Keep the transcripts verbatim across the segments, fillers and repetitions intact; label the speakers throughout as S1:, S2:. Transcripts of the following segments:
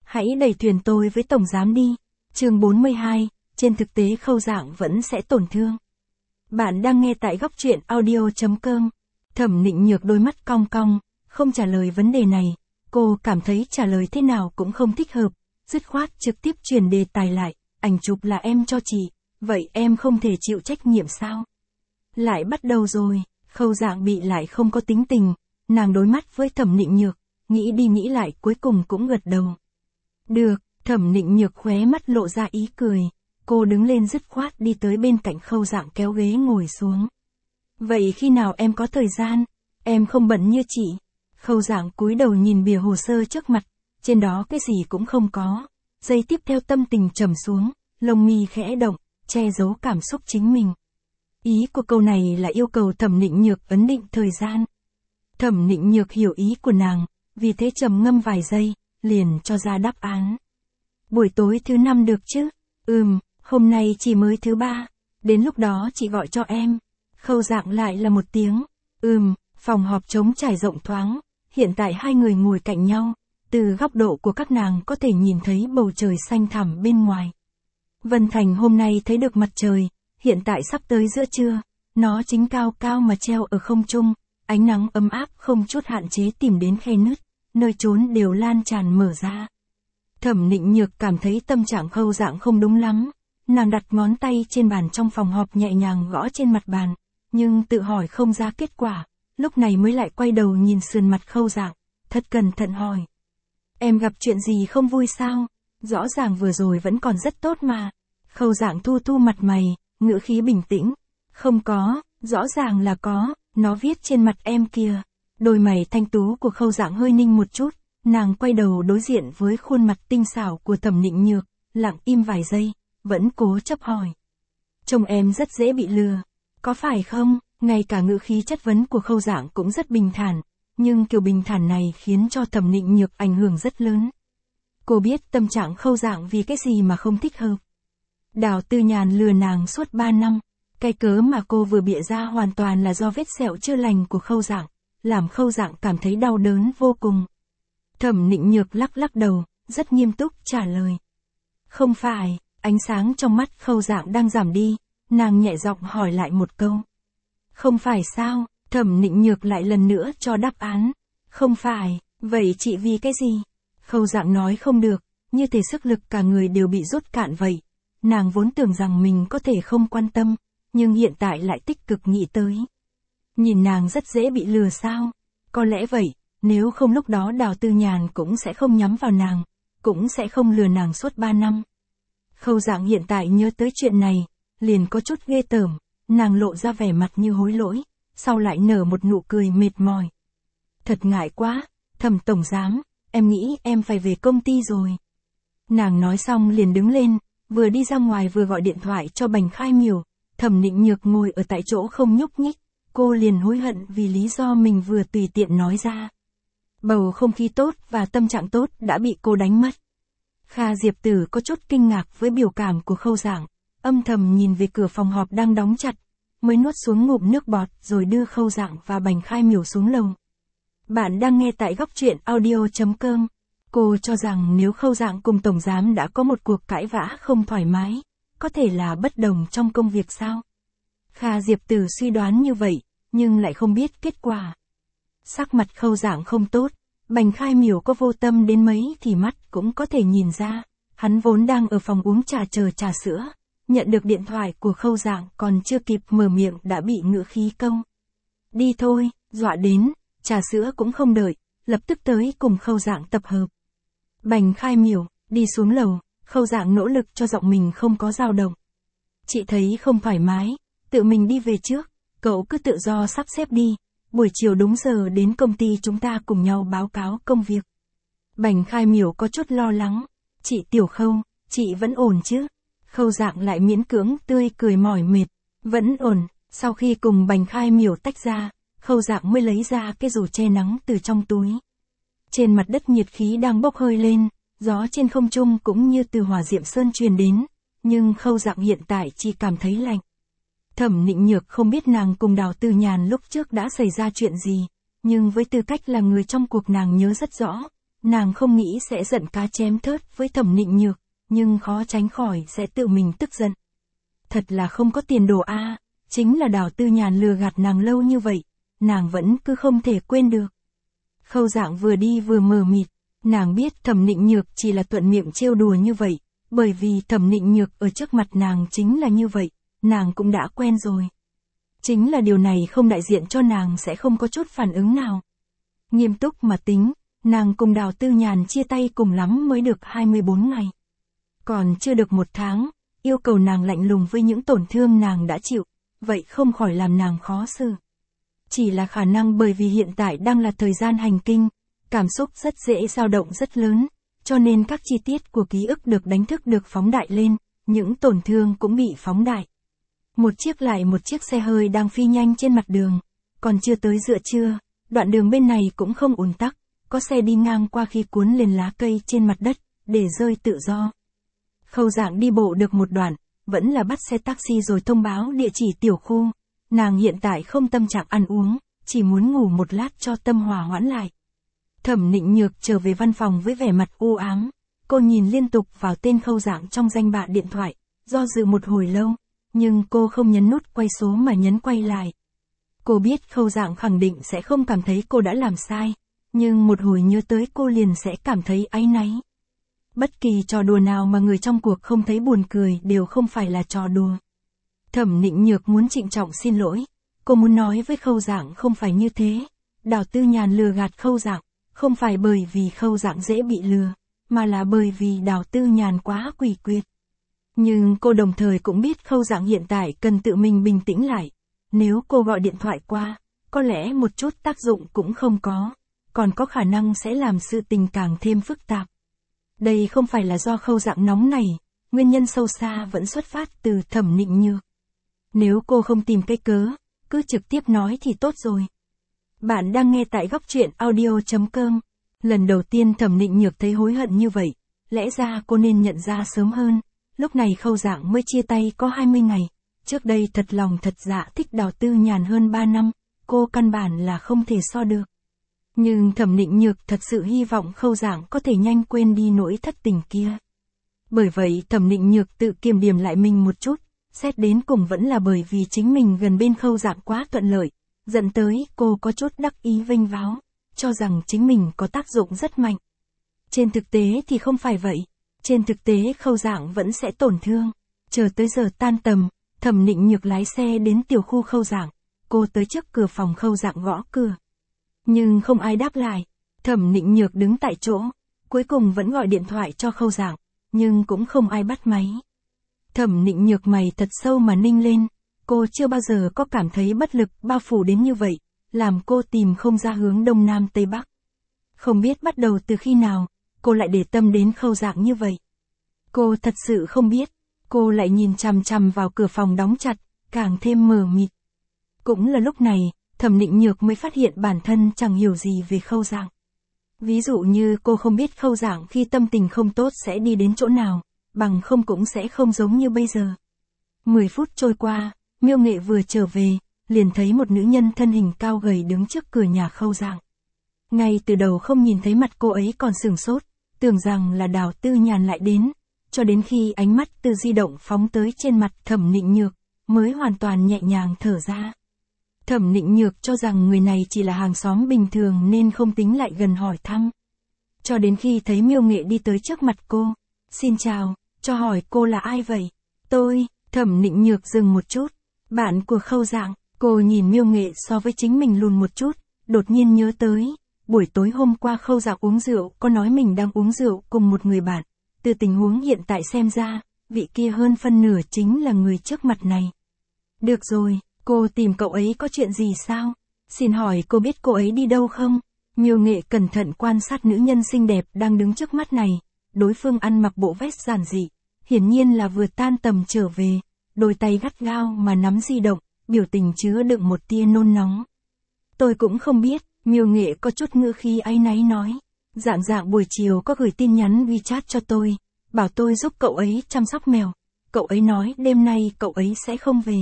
S1: Hãy đẩy thuyền tôi với tổng giám đi. Chương bốn mươi hai, trên thực tế Khâu Dạng vẫn sẽ tổn thương. Bạn đang nghe tại góc truyện audio chấm com. Thẩm Nịnh Nhược đôi mắt cong cong, không trả lời vấn đề này. Cô cảm thấy trả lời thế nào cũng không thích hợp, dứt khoát trực tiếp truyền đề tài lại. Ảnh chụp là em cho chị, vậy em không thể chịu trách nhiệm sao? Lại bắt đầu rồi, Khâu Dạng bị lại không có tính tình, nàng đối mắt với Thẩm Nịnh Nhược, nghĩ đi nghĩ lại cuối cùng cũng gật đầu. Được, Thẩm Nịnh Nhược khóe mắt lộ ra ý cười, cô đứng lên dứt khoát đi tới bên cạnh Khâu Dạng kéo ghế ngồi xuống. Vậy khi nào em có thời gian, em không bận như chị. Khâu Dạng cúi đầu nhìn bìa hồ sơ trước mặt, trên đó cái gì cũng không có. Giây tiếp theo tâm tình trầm xuống, lông mi khẽ động, che giấu cảm xúc chính mình. Ý của câu này là yêu cầu Thẩm Nịnh Nhược ấn định thời gian. Thẩm Nịnh Nhược hiểu ý của nàng, vì thế trầm ngâm vài giây, liền cho ra đáp án. Buổi tối thứ năm được chứ? Ừm, hôm nay chỉ mới thứ ba, đến lúc đó chị gọi cho em. Khâu Dạng lại là một tiếng. Ừm, phòng họp trống trải rộng thoáng, hiện tại hai người ngồi cạnh nhau, từ góc độ của các nàng có thể nhìn thấy bầu trời xanh thẳm bên ngoài. Vân Thành hôm nay thấy được mặt trời, hiện tại sắp tới giữa trưa, nó chính cao cao mà treo ở không trung, ánh nắng ấm áp không chút hạn chế tìm đến khe nứt, nơi trốn đều lan tràn mở ra. Thẩm Nịnh Nhược cảm thấy tâm trạng Khâu Dạng không đúng lắm, nàng đặt ngón tay trên bàn trong phòng họp nhẹ nhàng gõ trên mặt bàn, nhưng tự hỏi không ra kết quả, lúc này mới lại quay đầu nhìn sườn mặt Khâu Dạng, thật cẩn thận hỏi. Em gặp chuyện gì không vui sao? Rõ ràng vừa rồi vẫn còn rất tốt mà. Khâu Dạng thu thu mặt mày, ngữ khí bình tĩnh. Không có, rõ ràng là có, nó viết trên mặt em kìa. Đôi mày thanh tú của Khâu Dạng hơi ninh một chút, nàng quay đầu đối diện với khuôn mặt tinh xảo của Thẩm Nịnh Nhược, lặng im vài giây, vẫn cố chấp hỏi. Trông em rất dễ bị lừa, có phải không? Ngay cả ngữ khí chất vấn của Khâu Dạng cũng rất bình thản, nhưng kiểu bình thản này khiến cho Thẩm Nịnh Nhược ảnh hưởng rất lớn. Cô biết tâm trạng Khâu Dạng vì cái gì mà không thích hợp. Đào Tư Nhàn lừa nàng suốt ba năm, cái cớ mà cô vừa bịa ra hoàn toàn là do vết sẹo chưa lành của Khâu Dạng, làm Khâu Dạng cảm thấy đau đớn vô cùng. Thẩm Nịnh Nhược lắc lắc đầu, rất nghiêm túc trả lời. Không phải, ánh sáng trong mắt Khâu Dạng đang giảm đi, nàng nhẹ giọng hỏi lại một câu. Không phải sao? Thẩm Nịnh Nhược lại lần nữa cho đáp án. Không phải, vậy chị vì cái gì? Khâu Dạng nói không được, như thể sức lực cả người đều bị rút cạn vậy. Nàng vốn tưởng rằng mình có thể không quan tâm, nhưng hiện tại lại tích cực nghĩ tới. Nhìn nàng rất dễ bị lừa sao? Có lẽ vậy, nếu không lúc đó Đào Tư Nhàn cũng sẽ không nhắm vào nàng, cũng sẽ không lừa nàng suốt ba năm. Khâu Dạng hiện tại nhớ tới chuyện này, liền có chút ghê tởm, nàng lộ ra vẻ mặt như hối lỗi, sau lại nở một nụ cười mệt mỏi. Thật ngại quá, Thẩm tổng giám, em nghĩ em phải về công ty rồi. Nàng nói xong liền đứng lên, vừa đi ra ngoài vừa gọi điện thoại cho Bành Khai Miểu. Thẩm Nịnh Nhược ngồi ở tại chỗ không nhúc nhích, cô liền hối hận vì lý do mình vừa tùy tiện nói ra. Bầu không khí tốt và tâm trạng tốt đã bị cô đánh mất. Kha Diệp Tử có chút kinh ngạc với biểu cảm của Khâu Dạng, âm thầm nhìn về cửa phòng họp đang đóng chặt, mới nuốt xuống ngụm nước bọt rồi đưa Khâu Dạng và Bành Khai Miểu xuống lầu. Bạn đang nghe tại góc truyện audio chấm com. Cô cho rằng nếu Khâu Dạng cùng tổng giám đã có một cuộc cãi vã không thoải mái, có thể là bất đồng trong công việc sao? Kha Diệp Tử suy đoán như vậy, nhưng lại không biết kết quả. Sắc mặt Khâu Dạng không tốt, Bành Khai Miểu có vô tâm đến mấy thì mắt cũng có thể nhìn ra, hắn vốn đang ở phòng uống trà chờ trà sữa, nhận được điện thoại của Khâu Dạng còn chưa kịp mở miệng đã bị ngữ khí câu. Đi thôi, dọa đến, trà sữa cũng không đợi, lập tức tới cùng Khâu Dạng tập hợp. Bành Khai Miểu, đi xuống lầu, Khâu Dạng nỗ lực cho giọng mình không có dao động. Chị thấy không thoải mái, tự mình đi về trước, cậu cứ tự do sắp xếp đi, buổi chiều đúng giờ đến công ty chúng ta cùng nhau báo cáo công việc. Bành Khai Miểu có chút lo lắng, chị Tiểu Khâu, chị vẫn ổn chứ? Khâu Dạng lại miễn cưỡng tươi cười mỏi mệt, vẫn ổn. Sau khi cùng Bành Khai Miểu tách ra, Khâu Dạng mới lấy ra cái dù che nắng từ trong túi. Trên mặt đất nhiệt khí đang bốc hơi lên, gió trên không trung cũng như từ hỏa diệm sơn truyền đến, nhưng Khâu Dạng hiện tại chỉ cảm thấy lạnh. Thẩm Nịnh Nhược không biết nàng cùng Đào Tư Nhàn lúc trước đã xảy ra chuyện gì, nhưng với tư cách là người trong cuộc nàng nhớ rất rõ, nàng không nghĩ sẽ giận cá chém thớt với Thẩm Nịnh Nhược, nhưng khó tránh khỏi sẽ tự mình tức giận. Thật là không có tiền đồ a, chính là Đào Tư Nhàn lừa gạt nàng lâu như vậy, nàng vẫn cứ không thể quên được. Khâu Dạng vừa đi vừa mờ mịt, nàng biết Thẩm Nịnh Nhược chỉ là thuận miệng trêu đùa như vậy, bởi vì Thẩm Nịnh Nhược ở trước mặt nàng chính là như vậy, nàng cũng đã quen rồi. Chính là điều này không đại diện cho nàng sẽ không có chút phản ứng nào. Nghiêm túc mà tính, nàng cùng Đào Tư Nhàn chia tay cùng lắm mới được hai mươi bốn ngày. Còn chưa được một tháng, yêu cầu nàng lạnh lùng với những tổn thương nàng đã chịu, vậy không khỏi làm nàng khó xử. Chỉ là khả năng bởi vì hiện tại đang là thời gian hành kinh, cảm xúc rất dễ dao động rất lớn, cho nên các chi tiết của ký ức được đánh thức được phóng đại lên, những tổn thương cũng bị phóng đại. Một chiếc lại một chiếc xe hơi đang phi nhanh trên mặt đường, còn chưa tới giữa trưa, đoạn đường bên này cũng không ùn tắc, có xe đi ngang qua khi cuốn lên lá cây trên mặt đất, để rơi tự do. Khâu Dạng đi bộ được một đoạn, vẫn là bắt xe taxi rồi thông báo địa chỉ tiểu khu. Nàng hiện tại không tâm trạng ăn uống, chỉ muốn ngủ một lát cho tâm hòa hoãn lại. Thẩm Nịnh Nhược trở về văn phòng với vẻ mặt u ám, cô nhìn liên tục vào tên Khâu Dạng trong danh bạ điện thoại, do dự một hồi lâu, nhưng cô không nhấn nút quay số mà nhấn quay lại. Cô biết Khâu Dạng khẳng định sẽ không cảm thấy cô đã làm sai, nhưng một hồi nhớ tới cô liền sẽ cảm thấy áy náy. Bất kỳ trò đùa nào mà người trong cuộc không thấy buồn cười đều không phải là trò đùa. Thẩm Nịnh Nhược muốn trịnh trọng xin lỗi, cô muốn nói với Khâu Dạng không phải như thế, Đào Tư Nhàn lừa gạt Khâu Dạng, không phải bởi vì Khâu Dạng dễ bị lừa, mà là bởi vì Đào Tư Nhàn quá quỷ quyệt. Nhưng cô đồng thời cũng biết Khâu Dạng hiện tại cần tự mình bình tĩnh lại, nếu cô gọi điện thoại qua, có lẽ một chút tác dụng cũng không có, còn có khả năng sẽ làm sự tình càng thêm phức tạp. Đây không phải là do Khâu Dạng nóng này, nguyên nhân sâu xa vẫn xuất phát từ Thẩm Nịnh Nhược. Nếu cô không tìm cái cớ, cứ trực tiếp nói thì tốt rồi. Bạn đang nghe tại góc truyện audio chấm com. Lần đầu tiên Thẩm Nịnh Nhược thấy hối hận như vậy, lẽ ra cô nên nhận ra sớm hơn, lúc này Khâu Dạng mới chia tay có hai mươi ngày, trước đây thật lòng thật dạ thích Đào Tư Nhàn hơn ba năm, cô căn bản là không thể so được. Nhưng Thẩm Nịnh Nhược thật sự hy vọng Khâu Dạng có thể nhanh quên đi nỗi thất tình kia. Bởi vậy Thẩm Nịnh Nhược tự kiềm điểm lại mình một chút, xét đến cùng vẫn là bởi vì chính mình gần bên Khâu Dạng quá thuận lợi, dẫn tới cô có chút đắc ý vênh váo, cho rằng chính mình có tác dụng rất mạnh. Trên thực tế thì không phải vậy, trên thực tế Khâu Dạng vẫn sẽ tổn thương. Chờ tới giờ tan tầm, Thẩm Nịnh Nhược lái xe đến tiểu khu Khâu Dạng, cô tới trước cửa phòng Khâu Dạng gõ cửa. Nhưng không ai đáp lại, Thẩm Nịnh Nhược đứng tại chỗ, cuối cùng vẫn gọi điện thoại cho Khâu Dạng, nhưng cũng không ai bắt máy. Thẩm Nịnh Nhược mày thật sâu mà ninh lên, cô chưa bao giờ có cảm thấy bất lực bao phủ đến như vậy, làm cô tìm không ra hướng đông nam tây bắc. Không biết bắt đầu từ khi nào, cô lại để tâm đến Khâu Dạng như vậy. Cô thật sự không biết, cô lại nhìn chằm chằm vào cửa phòng đóng chặt, càng thêm mờ mịt. Cũng là lúc này, Thẩm Nịnh Nhược mới phát hiện bản thân chẳng hiểu gì về Khâu Dạng. Ví dụ như cô không biết Khâu Dạng khi tâm tình không tốt sẽ đi đến chỗ nào, bằng không cũng sẽ không giống như bây giờ. Mười phút trôi qua, Miêu Nghệ vừa trở về, liền thấy một nữ nhân thân hình cao gầy đứng trước cửa nhà Khâu Dạng. Ngay từ đầu không nhìn thấy mặt cô ấy còn sửng sốt, tưởng rằng là Đào Tư Nhàn lại đến, cho đến khi ánh mắt từ di động phóng tới trên mặt Thẩm Nịnh Nhược, mới hoàn toàn nhẹ nhàng thở ra. Thẩm Nịnh Nhược cho rằng người này chỉ là hàng xóm bình thường nên không tính lại gần hỏi thăm. Cho đến khi thấy Miêu Nghệ đi tới trước mặt cô, xin chào, cho hỏi cô là ai vậy? Tôi, Thẩm Nịnh Nhược dừng một chút, bạn của Khâu Dạng. Cô nhìn Miêu Nghệ so với chính mình lùn một chút, đột nhiên nhớ tới, buổi tối hôm qua Khâu Dạng uống rượu, có nói mình đang uống rượu cùng một người bạn. Từ tình huống hiện tại xem ra, vị kia hơn phân nửa chính là người trước mặt này. Được rồi, cô tìm cậu ấy có chuyện gì sao? Xin hỏi cô biết cô ấy đi đâu không? Miêu Nghệ cẩn thận quan sát nữ nhân xinh đẹp đang đứng trước mắt này, đối phương ăn mặc bộ vest giản dị, hiển nhiên là vừa tan tầm trở về, đôi tay gắt gao mà nắm di động, biểu tình chứa đựng một tia nôn nóng. Tôi cũng không biết, Miêu Nghệ có chút ngữ khí áy náy nói. Dạng Dạng buổi chiều có gửi tin nhắn WeChat cho tôi, bảo tôi giúp cậu ấy chăm sóc mèo. Cậu ấy nói đêm nay cậu ấy sẽ không về.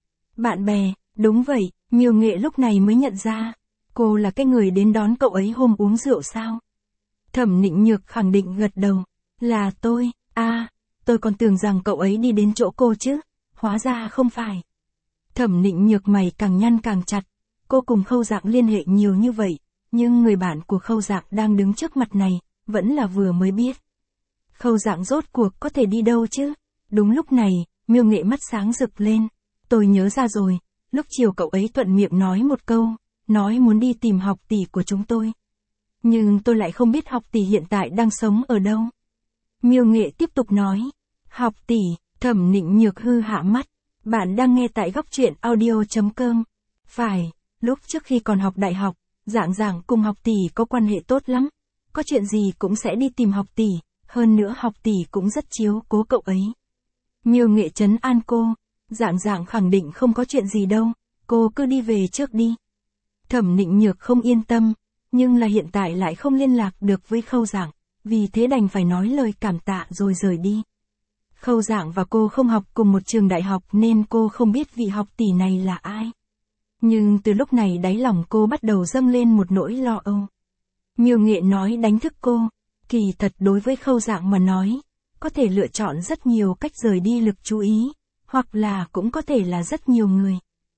S1: Bạn bè, đúng vậy, Miêu Nghệ lúc này mới nhận ra. Cô là cái người đến đón cậu ấy hôm uống rượu sao? Thẩm Nịnh Nhược khẳng định gật đầu. Là tôi, a tôi còn tưởng rằng cậu ấy đi đến chỗ cô chứ, hóa ra không phải. Thẩm Nịnh Nhược mày càng nhăn càng chặt, cô cùng Khâu Dạng liên hệ nhiều như vậy, nhưng người bạn của Khâu Dạng đang đứng trước mặt này, vẫn là vừa mới biết. Khâu Dạng rốt cuộc có thể đi đâu chứ? Đúng lúc này, Miêu Nghệ mắt sáng rực lên. Tôi nhớ ra rồi, lúc chiều cậu ấy thuận miệng nói một câu, nói muốn đi tìm học tỷ của chúng tôi. Nhưng tôi lại không biết học tỷ hiện tại đang sống ở đâu. Miêu Nghệ tiếp tục nói. Học tỷ, Thẩm Nịnh Nhược hư hạ mắt. Bạn đang nghe tại góc truyện audio chấm com. Phải, lúc trước khi còn học đại học, Dạng Dạng cùng học tỷ có quan hệ tốt lắm. Có chuyện gì cũng sẽ đi tìm học tỷ, hơn nữa học tỷ cũng rất chiếu cố cậu ấy. Miêu Nghệ trấn an cô. Dạng Dạng khẳng định không có chuyện gì đâu, cô cứ đi về trước đi. Thẩm Nịnh Nhược không yên tâm, nhưng là hiện tại lại không liên lạc được với Khâu Dạng, vì thế đành phải nói lời cảm tạ rồi rời đi. Khâu Dạng và cô không học cùng một trường đại học nên cô không biết vị học tỷ này là ai. Nhưng từ lúc này đáy lòng cô bắt đầu dâng lên một nỗi lo âu. Miêu Nghệ nói đánh thức cô, kỳ thật đối với Khâu Dạng mà nói, có thể lựa chọn rất nhiều cách rời đi lực chú ý, hoặc là cũng có thể là rất nhiều người.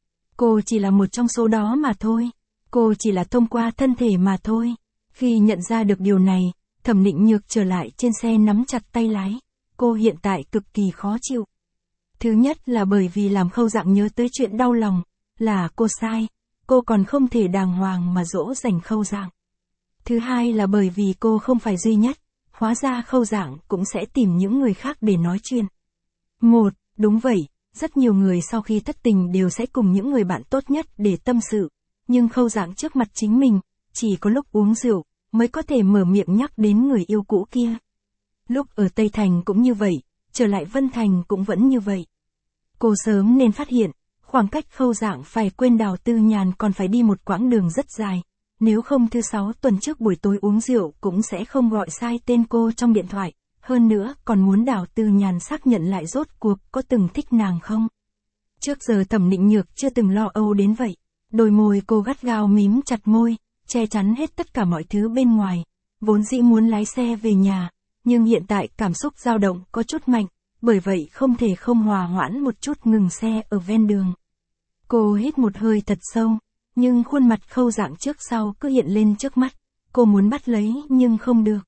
S1: Cô chỉ là một trong số đó mà thôi. Cô chỉ là thông qua thân thể mà thôi. Khi nhận ra được điều này, Thẩm Nịnh Nhược trở lại trên xe nắm chặt tay lái. Cô hiện tại cực kỳ khó chịu. Thứ nhất là bởi vì làm Khâu Dạng nhớ tới chuyện đau lòng, là cô sai, cô còn không thể đàng hoàng mà dỗ dành Khâu Dạng. Thứ hai là bởi vì cô không phải duy nhất, hóa ra Khâu Dạng cũng sẽ tìm những người khác để nói chuyện. Một, đúng vậy, rất nhiều người sau khi thất tình đều sẽ cùng những người bạn tốt nhất để tâm sự. Nhưng Khâu Dạng trước mặt chính mình, chỉ có lúc uống rượu, mới có thể mở miệng nhắc đến người yêu cũ kia. Lúc ở Tây Thành cũng như vậy, trở lại Vân Thành cũng vẫn như vậy. Cô sớm nên phát hiện, khoảng cách Khâu Dạng phải quên Đào Tư Nhàn còn phải đi một quãng đường rất dài. Nếu không thứ sáu tuần trước buổi tối uống rượu cũng sẽ không gọi sai tên cô trong điện thoại. Hơn nữa còn muốn Đào Tư Nhàn xác nhận lại rốt cuộc có từng thích nàng không. Trước giờ Thẩm Nịnh Nhược chưa từng lo âu đến vậy. Đôi môi cô gắt gao mím chặt môi, che chắn hết tất cả mọi thứ bên ngoài. Vốn dĩ muốn lái xe về nhà, nhưng hiện tại cảm xúc dao động có chút mạnh, bởi vậy không thể không hòa hoãn một chút ngừng xe ở ven đường. Cô hít một hơi thật sâu, nhưng khuôn mặt Khâu Dạng trước sau cứ hiện lên trước mắt. Cô muốn bắt lấy nhưng không được.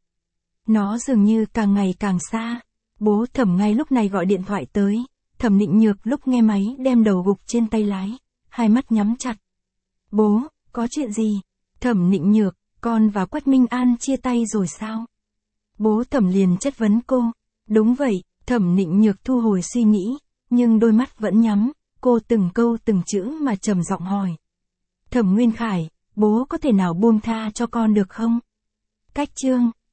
S1: Nó dường như càng ngày càng xa. Bố Thẩm ngay lúc này gọi điện thoại tới. Thẩm Nịnh Nhược lúc nghe máy đem đầu gục trên tay lái, hai mắt nhắm chặt. Bố, có chuyện gì? Thẩm Nịnh Nhược, con và Quách Minh An chia tay rồi sao? Bố Thẩm liền chất vấn cô. Đúng vậy, Thẩm Nịnh Nhược thu hồi suy nghĩ, nhưng đôi mắt vẫn nhắm, cô từng câu từng chữ mà trầm giọng hỏi. Thẩm Nguyên Khải, bố có thể nào buông tha cho con được không? Cách chương